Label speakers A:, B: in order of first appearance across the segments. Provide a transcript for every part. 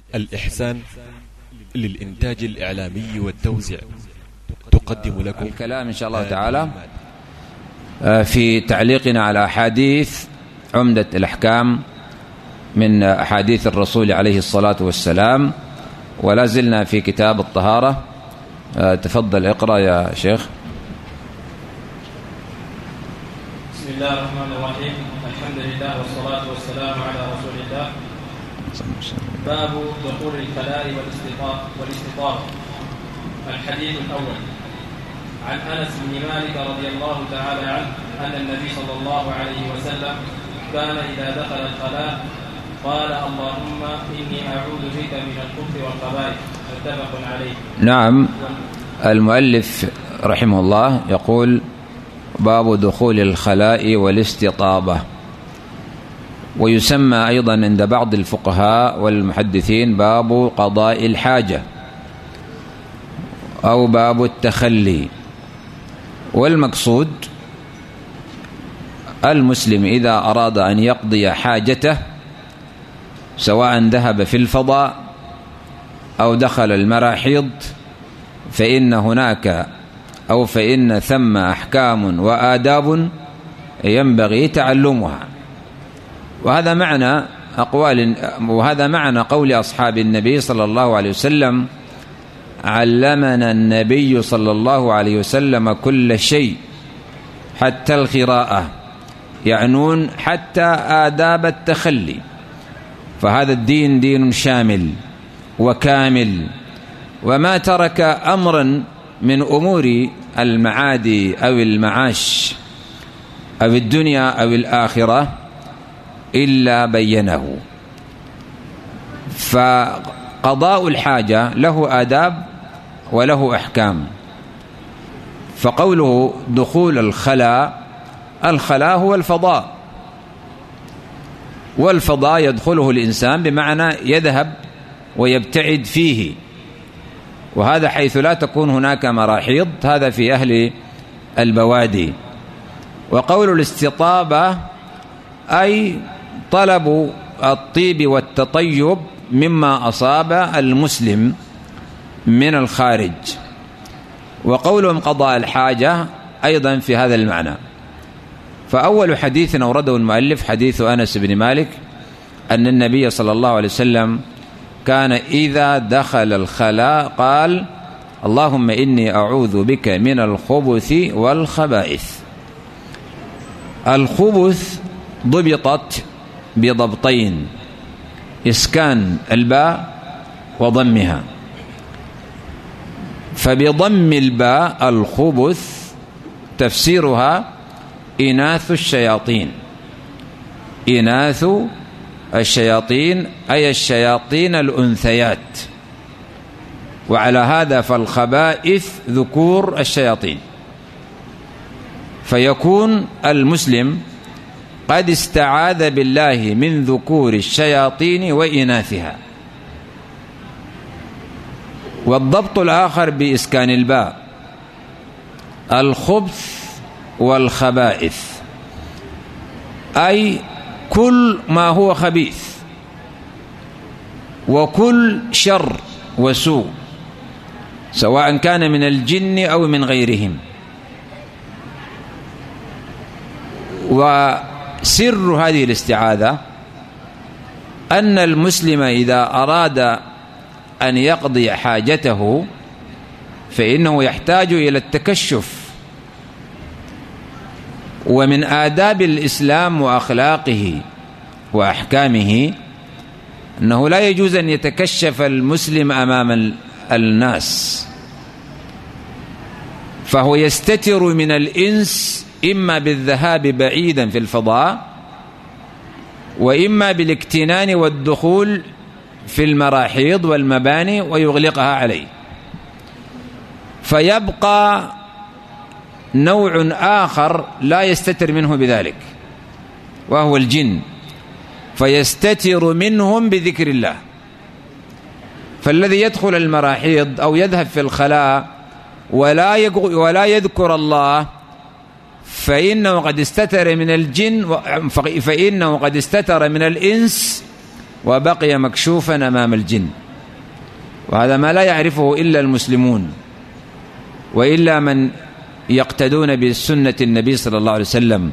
A: الإحسان للإنتاج الإعلامي والتوزيع تقدم لكم
B: الكلام إن شاء الله تعالى في تعليقنا على أحاديث عمدة الأحكام من أحاديث الرسول عليه الصلاة والسلام، ولا زلنا في كتاب الطهارة. تفضل اقرأ يا شيخ.
C: بسم الله الرحمن الرحيم. الحمد لله والصلاة والسلام على رسول الله. باب دخول الخلاء والاستطابة. الحديث الأول عن أنس بن مالك رضي الله تعالى عنه أن النبي صلى الله عليه وسلم كان إذا دخل الخلاء قال اللهم إني أعوذ بك من الخبث والخبائث. متفق عليه. نعم.
B: المؤلف رحمه الله يقول باب دخول الخلاء والاستطابة، ويسمى أيضا عند بعض الفقهاء والمحدثين باب قضاء الحاجة أو باب التخلي. والمقصود المسلم إذا أراد أن يقضي حاجته سواء ذهب في الفضاء أو دخل المراحيض فإن ثم أحكام وآداب ينبغي تعلمها. وهذا معنى قول أصحاب النبي صلى الله عليه وسلم علمنا النبي صلى الله عليه وسلم كل شيء حتى القراءة، يعنون حتى آداب التخلي. فهذا الدين دين شامل وكامل، وما ترك أمرا من أمور المعاد أو المعاش أو الدنيا أو الآخرة إلا بينه. فقضاء الحاجة له آداب وله أحكام. فقوله دخول الخلاء هو الفضاء، والفضاء يدخله الإنسان بمعنى يذهب ويبتعد فيه، وهذا حيث لا تكون هناك مراحيض، هذا في أهل البوادي. وقول الاستطابة أي طلب الطيب والتطيب مما أصاب المسلم من الخارج. وقولهم قضاء الحاجة أيضا في هذا المعنى. فأول حديث أورده المؤلف حديث أنس بن مالك أن النبي صلى الله عليه وسلم كان إذا دخل الخلاء قال اللهم إني أعوذ بك من الخبث والخبائث. الخبث ضبطت بضبطين: إسكان الباء وضمها. فبضم الباء الخبث تفسيرها إناث الشياطين. إناث الشياطين أي الشياطين الأنثيات، وعلى هذا فالخبائث ذكور الشياطين. فيكون المسلم قد استعاذ بالله من ذكور الشياطين وإناثها. والضبط الآخر بإسكان الباء الخبث والخبائث أي كل ما هو خبيث وكل شر وسوء، سواء كان من الجن أو من غيرهم. وسر هذه الاستعاذة أن المسلم إذا أراد أن يقضي حاجته فإنه يحتاج إلى التكشف. ومن آداب الإسلام وأخلاقه وأحكامه أنه لا يجوز أن يتكشف المسلم أمام الناس، فهو يستتر من الإنس إما بالذهاب بعيدا في الفضاء، وإما بالاكتنان والدخول في المراحيض والمباني ويغلقها عليه. فيبقى نوع آخر لا يستتر منه بذلك، وهو الجن، فيستتر منهم بذكر الله. فالذي يدخل المراحيض أو يذهب في الخلاء ولا يذكر الله فإنه قد استتر من الجن، فإنه قد استتر من الإنس وبقي مكشوفا أمام الجن، وهذا ما لا يعرفه إلا المسلمون وإلا من يقتدون بسنة النبي صلى الله عليه وسلم.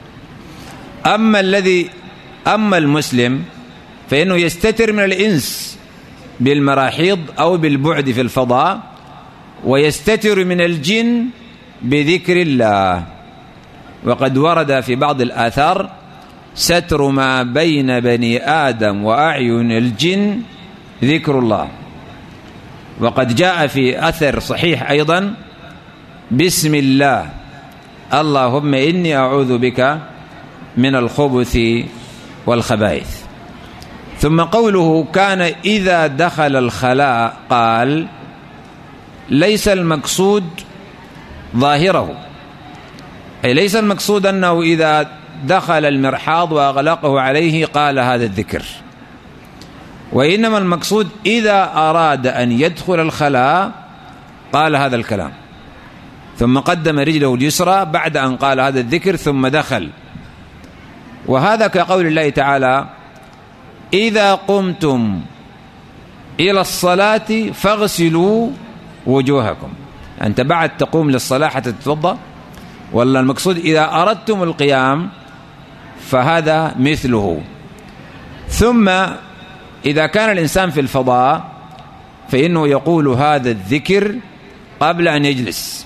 B: أما المسلم فإنه يستتر من الإنس بالمراحيض أو بالبعد في الفضاء، ويستتر من الجن بذكر الله. وقد ورد في بعض الآثار ستر ما بين بني آدم وأعين الجن ذكر الله. وقد جاء في أثر صحيح أيضا بسم الله اللهم إني أعوذ بك من الخبث والخبائث. ثم قوله كان إذا دخل الخلاء قال ليس المقصود ظاهره، أي ليس المقصود أنه إذا دخل المرحاض وأغلقه عليه قال هذا الذكر، وإنما المقصود إذا أراد أن يدخل الخلاء قال هذا الكلام، ثم قدم رجله اليسرى بعد أن قال هذا الذكر ثم دخل. وهذا كقول الله تعالى إذا قمتم إلى الصلاة فاغسلوا وجوهكم، أنت بعد تقوم للصلاة حتى تتوضأ، ولا المقصود إذا أردتم القيام فهذا مثله. ثم إذا كان الإنسان في الفضاء فإنه يقول هذا الذكر قبل أن يجلس،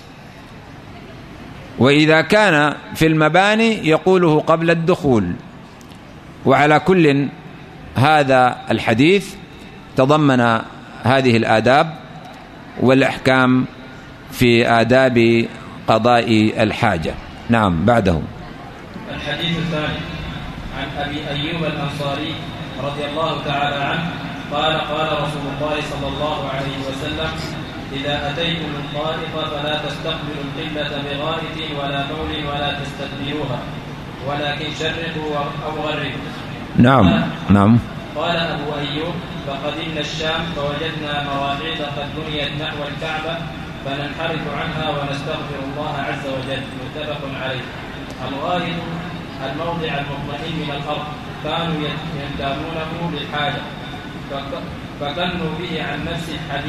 B: وإذا كان في المباني يقوله قبل الدخول. وعلى كل هذا الحديث تضمن هذه الآداب والأحكام في آداب قضاء الحاجة. نعم. بعده
C: الحديث الثاني عن أبي أيوب الأنصاري رضي الله تعالى عنه قال قال رسول الله صلى الله عليه وسلم إذا أتيتم الطائف فلا تستقبلوا القبلة بغائط ولا بول ولا تستدبروها ولكن شرقوا أو غربوا.
B: نعم.
C: قال أبو أيوب فقدمنا الشام فوجدنا مواعيد قد بنيت نحو الكعبة فننحرف عنها ونستغفر الله عز وجل. متفق عليه. الغائط الموضع المطمئن من الأرض كانوا ينتابونه بالحاجة فكنوا به عن نفس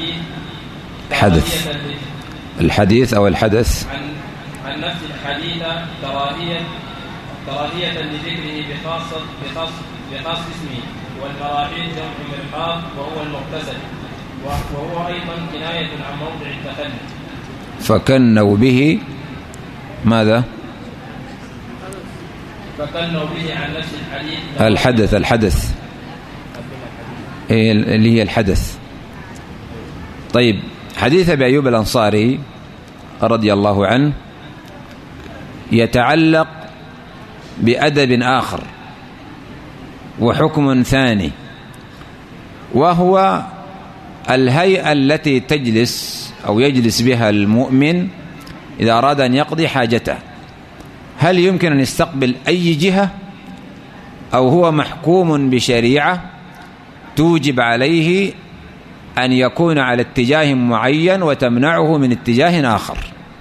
B: الحديث أو الحدث
C: عن نفس الحديث كراهية لذكره بخاص اسمه. والمراحيض جمع مرحاض وهو المغتسل، وهو أيضا كناية عن موضع التخلي.
B: فكنوا به ماذا؟
C: فكنوا به عن نفس الحديث
B: الحدث اللي هي الحدث. طيب، حديث أبي أيوب الأنصاري رضي الله عنه يتعلق بأدب آخر وحكم ثاني، وهو الهيئة التي تجلس أو يجلس بها المؤمن إذا أراد أن يقضي حاجته. هل يمكن أن يستقبل أي جهة، أو هو محكوم بشريعة توجب عليه أن يكون على اتجاه معين وتمنعه من اتجاه آخر؟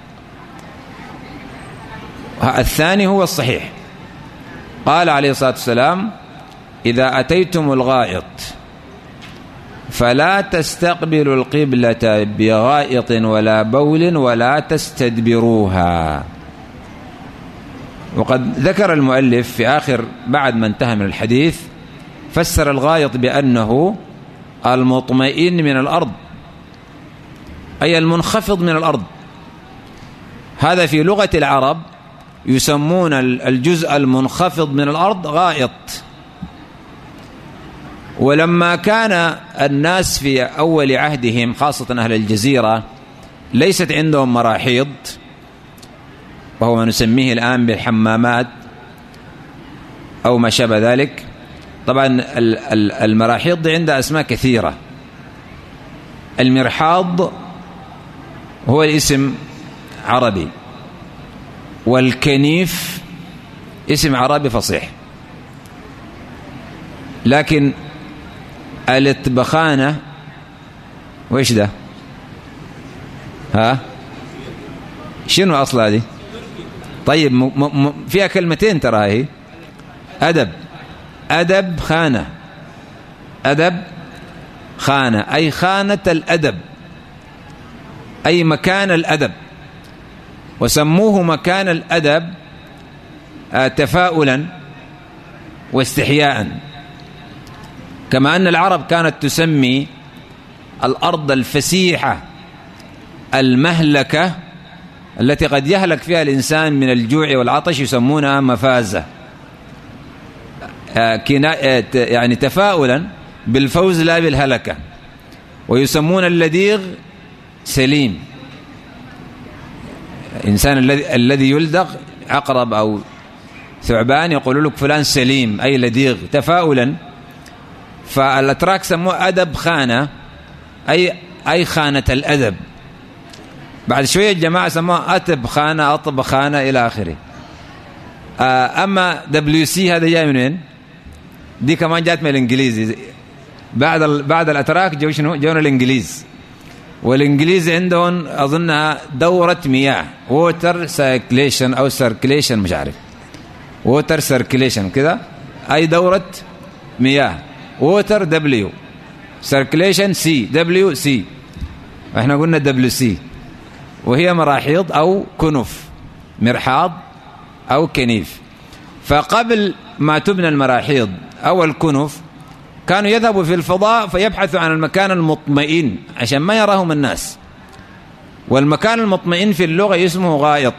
B: الثاني هو الصحيح. قال عليه الصلاة والسلام إذا أتيتم الغائط فلا تستقبلوا القبلة بغائط ولا بول ولا تستدبروها. وقد ذكر المؤلف في آخر بعد ما انتهى من الحديث فسر الغائط بأنه المطمئن من الأرض، أي المنخفض من الأرض. هذا في لغة العرب يسمون الجزء المنخفض من الأرض غائط. ولما كان الناس في أول عهدهم خاصة أهل الجزيرة ليست عندهم مراحيض، وهو ما نسميه الآن بالحمامات أو ما شابه ذلك. طبعا المراحيض عندها أسماء كثيرة. المرحاض هو الاسم عربي، والكنيف اسم عربي فصيح، لكن الاتبخانة وإيش ده؟ شنو أصل هذه؟ طيب فيها كلمتين ترى هي أدب خانة، أدب خانة، أي خانة الأدب، أي مكان الأدب، وسموه مكان الأدب تفاؤلا واستحياء، كما أن العرب كانت تسمي الأرض الفسيحة المهلكة التي قد يهلك فيها الإنسان من الجوع والعطش يسمونها مفازة، يعني تفاؤلا بالفوز لا بالهلكة. ويسمون اللديغ سليم، الإنسان الذي يلدغ عقرب أو ثعبان يقول لك فلان سليم أي لديغ تفاؤلا. فالأتراك سموه أدب خانة، أي خانة الأدب. بعد شوية الجماعة سموه أتب خانة، أطب خانة إلى آخره. أما WC هذا جاي من وين؟ دي كمان جات من الإنجليزي. بعد الأتراك جونا الإنجليز، والإنجليز عندهم أظنها دورة مياه ووتر سيركليشن أو سيركليشن مش عارف، ووتر سيركليشن كذا، أي دورة مياه. ووتر W، سيركليشن C، WC، احنا قلنا WC، وهي مراحيض أو كنف، مرحاض أو كنيف. فقبل ما تبنى المراحيض أو الكنف كانوا يذهبوا في الفضاء فيبحثوا عن المكان المطمئن عشان ما يراهم الناس، والمكان المطمئن في اللغة اسمه غائط،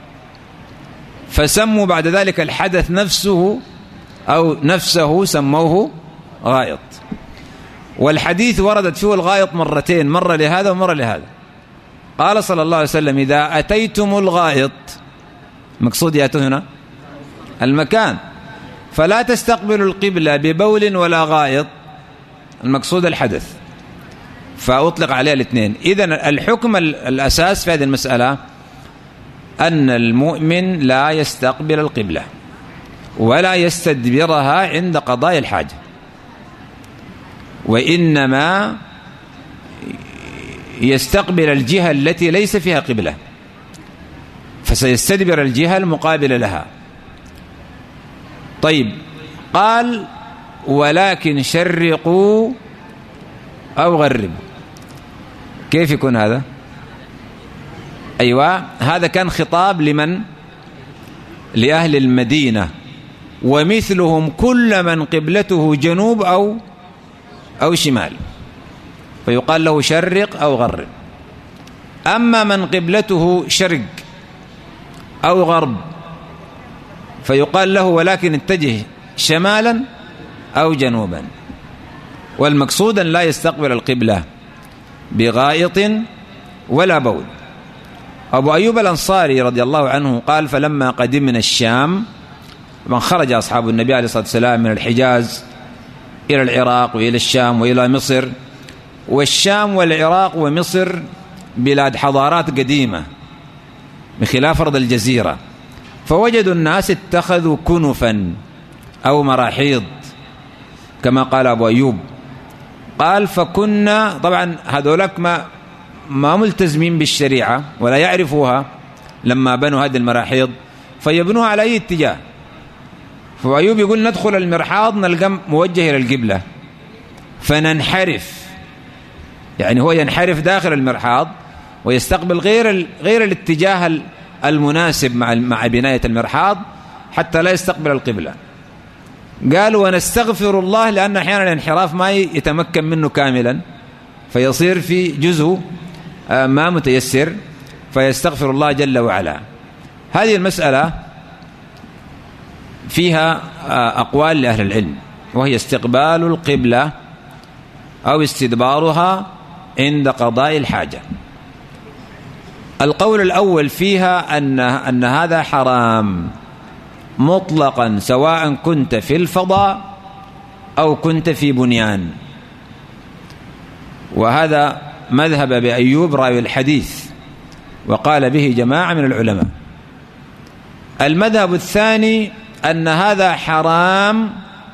B: فسموا بعد ذلك الحدث نفسه أو نفسه سموه غائط. والحديث وردت فيه الغائط مرتين، مرة لهذا ومرة لهذا. قال صلى الله عليه وسلم إذا أتيتم الغائط، مقصود يأتوا هنا المكان، فلا تستقبلوا القبلة ببول ولا غائط، المقصود الحدث، فأطلق عليه الاثنين. إذن الحكم الأساس في هذه المسألة أن المؤمن لا يستقبل القبلة ولا يستدبرها عند قضاء الحاجة، وإنما يستقبل الجهة التي ليس فيها قبلة، فسيستدبر الجهة المقابلة لها. طيب، قال ولكن شرقوا أو غربوا، كيف يكون هذا؟ أيوة، هذا كان خطاب لمن؟ لأهل المدينة، ومثلهم كل من قبلته جنوب أو شمال، فيقال له شرق أو غرب. أما من قبلته شرق أو غرب فيقال له ولكن اتجه شمالا أو جنوبا. والمقصود أن لا يستقبل القبلة بغائط ولا بول. أبو أيوب الأنصاري رضي الله عنه قال فلما قدمنا الشام، من خرج أصحاب النبي عليه الصلاة والسلام من الحجاز إلى العراق وإلى الشام وإلى مصر، والشام والعراق ومصر بلاد حضارات قديمة بخلاف أرض الجزيرة، فوجدوا الناس اتخذوا كنفا أو مراحيض كما قال أبو أيوب. قال فكنا، طبعا هذولك ما ملتزمين بالشريعة ولا يعرفوها لما بنوا هذه المراحيض، فيبنوها على أي اتجاه. فأبو أيوب يقول ندخل المرحاض نلقى موجه إلى القبلة فننحرف، يعني هو ينحرف داخل المرحاض ويستقبل غير الاتجاه المناسب مع بناية المرحاض حتى لا يستقبل القبلة. قال ونستغفر الله، لأن أحيانا الانحراف ما يتمكن منه كاملا فيصير في جزء ما متيسر، فيستغفر الله جل وعلا. هذه المسألة فيها أقوال لأهل العلم، وهي استقبال القبلة أو استدبارها عند قضاء الحاجة. القول الأول فيها أن هذا حرام مطلقا، سواء كنت في الفضاء أو كنت في بنيان، وهذا مذهب بأيوب راوي الحديث، وقال به جماعة من العلماء. المذهب الثاني أن هذا حرام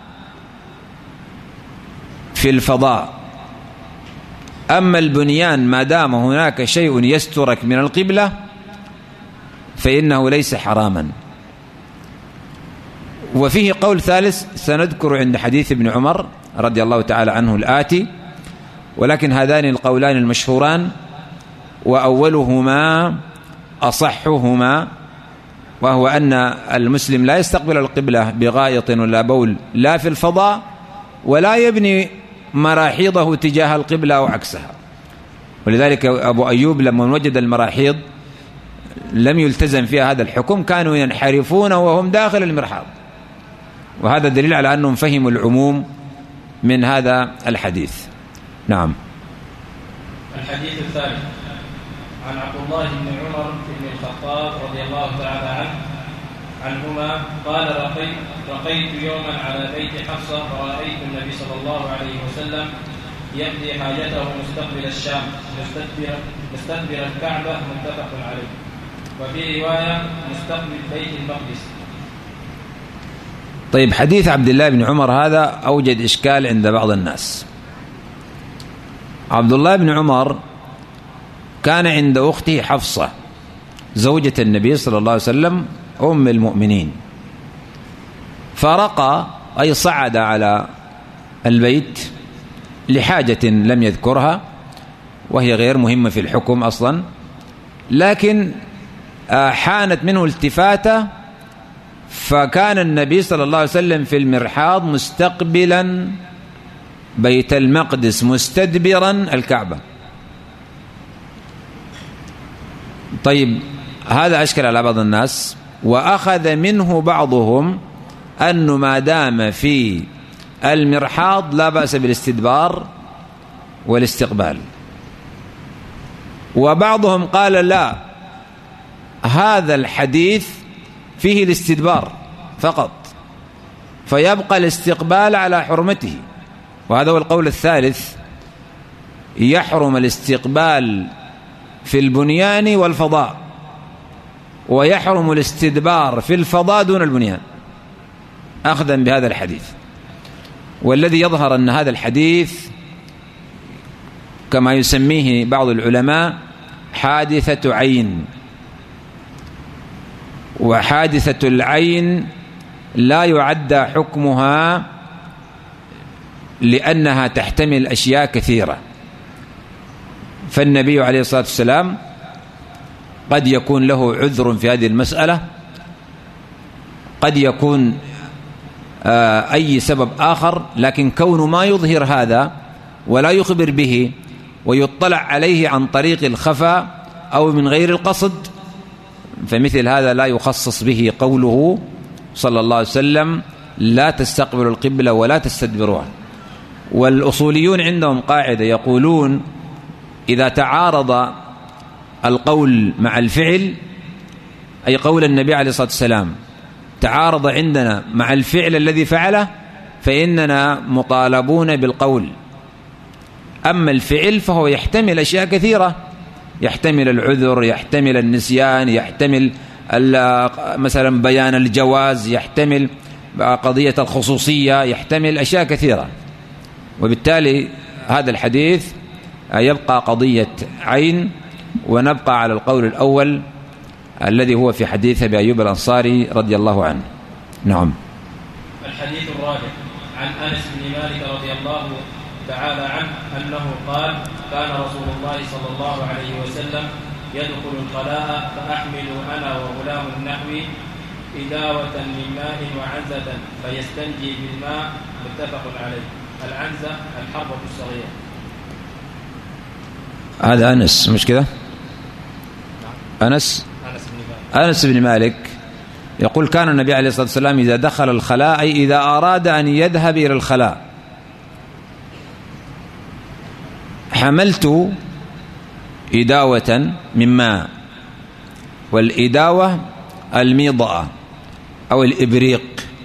B: في الفضاء، أما البنيان ما دام هناك شيء يسترك من القبلة فإنه ليس حراما. وفيه قول ثالث سنذكر عند حديث ابن عمر رضي الله تعالى عنه الآتي، ولكن هذان القولان المشهوران، وأولهما أصحهما، وهو أن المسلم لا يستقبل القبلة بغائط ولا بول لا في الفضاء، ولا يبني مراحيضه تجاه القبلة أو عكسها. ولذلك أبو أيوب لما وجد المراحيض لم يلتزم فيها هذا الحكم، كانوا ينحرفون وهم داخل المرحاض، وهذا دليل على أنهم فهموا العموم من هذا الحديث. نعم.
C: الحديث الثالث عن عبد الله بن عمر بن الخطاب رضي الله تعالى عنهما قال: رقيت يوما على بيت حفصة فرأيت النبي صلى الله عليه وسلم يقضي حاجته مستقبل الشام مستدبر الكعبة، متفق عليه. وفي رواية مستقبل بيت المقدس.
B: طيب، حديث عبد الله بن عمر هذا أوجد إشكال عند بعض الناس. عبد الله بن عمر كان عند أخته حفصة زوجة النبي صلى الله عليه وسلم أم المؤمنين، فرقى أي صعد على البيت لحاجة لم يذكرها، وهي غير مهمة في الحكم أصلا، لكن حانت منه التفاتة، فكان النبي صلى الله عليه وسلم في المرحاض مستقبلا بيت المقدس مستدبرا الكعبة. طيب، هذا أشكل على بعض الناس، وأخذ منه بعضهم أنه ما دام في المرحاض لا بأس بالاستدبار والاستقبال، وبعضهم قال لا، هذا الحديث فيه الاستدبار فقط، فيبقى الاستقبال على حرمته. وهذا هو القول الثالث، يحرم الاستقبال في البنيان والفضاء، ويحرم الاستدبار في الفضاء دون البنيان، أخذا بهذا الحديث. والذي يظهر أن هذا الحديث كما يسميه بعض العلماء حادثة عين، وحادثة العين لا يعد حكمها لأنها تحتمل أشياء كثيرة. فالنبي عليه الصلاة والسلام قد يكون له عذر في هذه المسألة، قد يكون أي سبب آخر، لكن كون ما يظهر هذا ولا يخبر به ويطلع عليه عن طريق الخفاء أو من غير القصد، فمثل هذا لا يخصص به قوله صلى الله عليه وسلم: لا تستقبلوا القبلة ولا تستدبروها. والأصوليون عندهم قاعدة يقولون: إذا تعارض القول مع الفعل، أي قول النبي عليه الصلاة والسلام تعارض عندنا مع الفعل الذي فعله، فإننا مطالبون بالقول. أما الفعل فهو يحتمل أشياء كثيرة، يحتمل العذر، يحتمل النسيان، يحتمل مثلا بيان الجواز، يحتمل قضية الخصوصية، يحتمل أشياء كثيرة. وبالتالي هذا الحديث يبقى قضية عين، ونبقى على القول الأول الذي هو في حديث أبي أيوب الأنصاري رضي الله عنه. نعم.
C: الحديث الرابع عن أنس بن مالك رضي الله تعالى عنه أنه قال: كان رسول الله صلى الله عليه وسلم يدخل الخلاء فأحمل أنا وغلام نحوي إداوة من ماء وعنزة فيستنجي بالماء، متفق عليه. العنزة الحربة الصغيرة.
B: هذا أنس مش كده؟ أنس بن مالك يقول: كان النبي عليه الصلاة والسلام إذا دخل الخلاء، أي إذا أراد أن يذهب إلى الخلاء، حملت إداوة من ماء، والإداوة الميضأة أو الإبريق،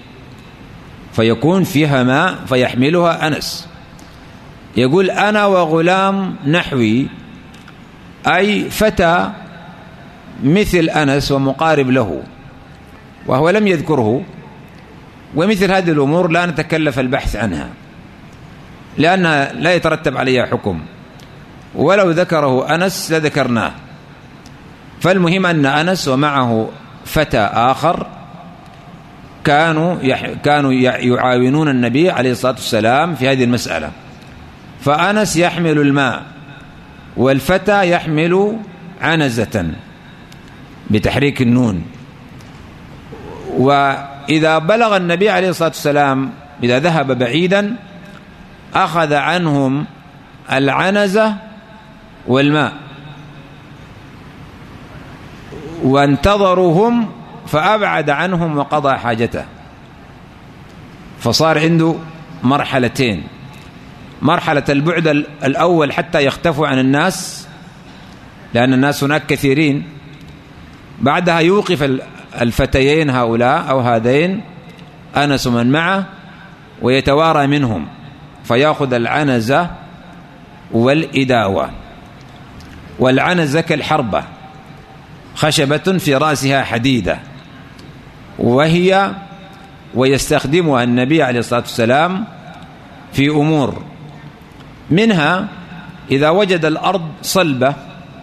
B: فيكون فيها ماء فيحملها أنس. يقول: أنا وغلام نحوي، أي فتى مثل أنس ومقارب له، وهو لم يذكره. ومثل هذه الأمور لا نتكلف البحث عنها لأنها لا يترتب عليها حكم، ولو ذكره أنس لذكرناه. فالمهم أن أنس ومعه فتى آخر كانوا يعاونون النبي عليه الصلاة والسلام في هذه المسألة. فأنس يحمل الماء والفتى يحمل عنزة بتحريك النون. وإذا بلغ النبي عليه الصلاة والسلام إذا ذهب بعيدا أخذ عنهم العنزة والماء وانتظروهم فأبعد عنهم وقضى حاجته. فصار عنده مرحلتين: مرحلة البعد الأول حتى يختفوا عن الناس لأن الناس هناك كثيرين، بعدها يوقف الفتيين هؤلاء أو هذين أنس من معه ويتوارى منهم فيأخذ العنزة والإداوة. والعنزة كالحربة، خشبة في رأسها حديدة، ويستخدمها النبي عليه الصلاة والسلام في أمور منها: إذا وجد الأرض صلبة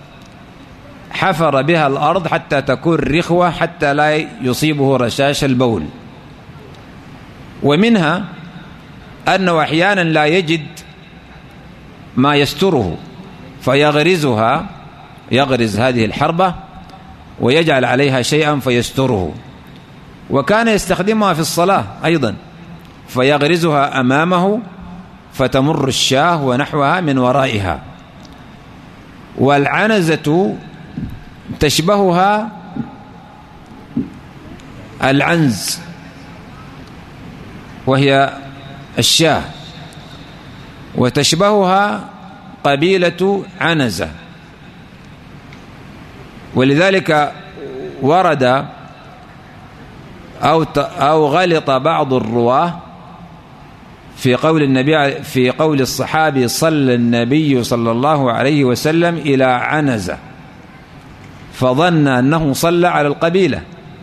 B: حفر بها الأرض حتى تكون رخوة حتى لا يصيبه رشاش البول. ومنها أنه أحيانا لا يجد ما يستره يغرز هذه الحربة ويجعل عليها شيئا فيستره. وكان يستخدمها في الصلاة أيضا فيغرزها أمامه فتمر الشاة ونحوها من ورائها. والعنزة تشبهها العنز وهي الشاة، وتشبهها قبيلة عنزة. ولذلك ورد أو غلط بعض الرواه في قول الصحابي: صلى النبي صلى الله عليه وسلم إلى عنزة، فظن أنه صلى على القبيلة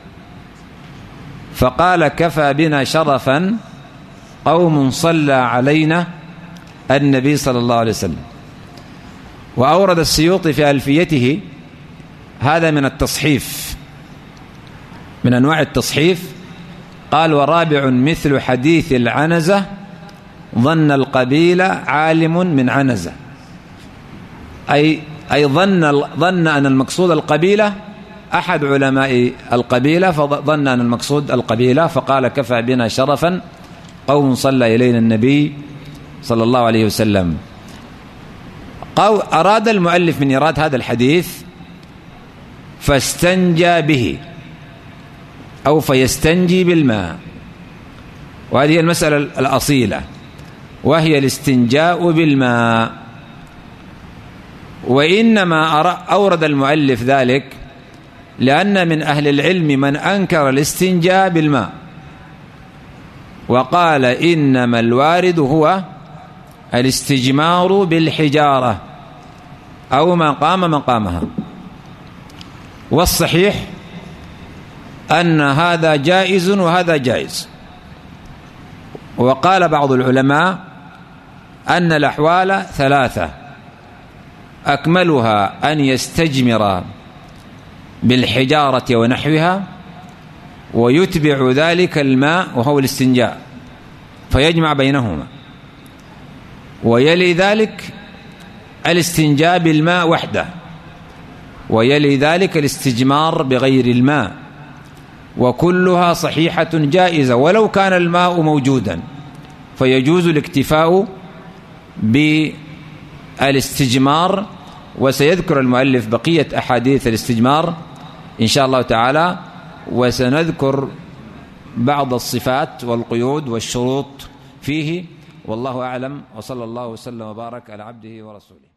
B: فقال: كفى بنا شرفا قوم صلى علينا النبي صلى الله عليه وسلم. وأورد السيوطي في ألفيته هذا من التصحيف، من أنواع التصحيف، قال: ورابع مثل حديث العنزة ظن القبيلة عالم من عنزة، أي ظن أن المقصود القبيلة، أحد علماء القبيلة فظن أن المقصود القبيلة فقال: كفى بنا شرفا قوم صلى إلينا النبي صلى الله عليه وسلم. أراد المؤلف من إيراد هذا الحديث فاستنجى به أو فيستنجي بالماء، وهذه المسألة الأصيلة وهي الاستنجاء بالماء. وإنما أورد المؤلف ذلك لأن من أهل العلم من أنكر الاستنجاء بالماء وقال: إنما الوارد هو الاستجمار بالحجارة أو ما قام مقامها. والصحيح أن هذا جائز وهذا جائز. وقال بعض العلماء أن الأحوال ثلاثة: أكملها أن يستجمر بالحجارة ونحوها ويتبع ذلك الماء وهو الاستنجاء فيجمع بينهما، ويلي ذلك الاستنجاء بالماء وحده، ويلي ذلك الاستجمار بغير الماء، وكلها صحيحة جائزة ولو كان الماء موجودا، فيجوز الاكتفاء بالاستجمار. وسيذكر المؤلف بقية أحاديث الاستجمار إن شاء الله تعالى، وسنذكر بعض الصفات والقيود والشروط فيه. والله أعلم، وصلى الله وسلم وبارك على عبده ورسوله.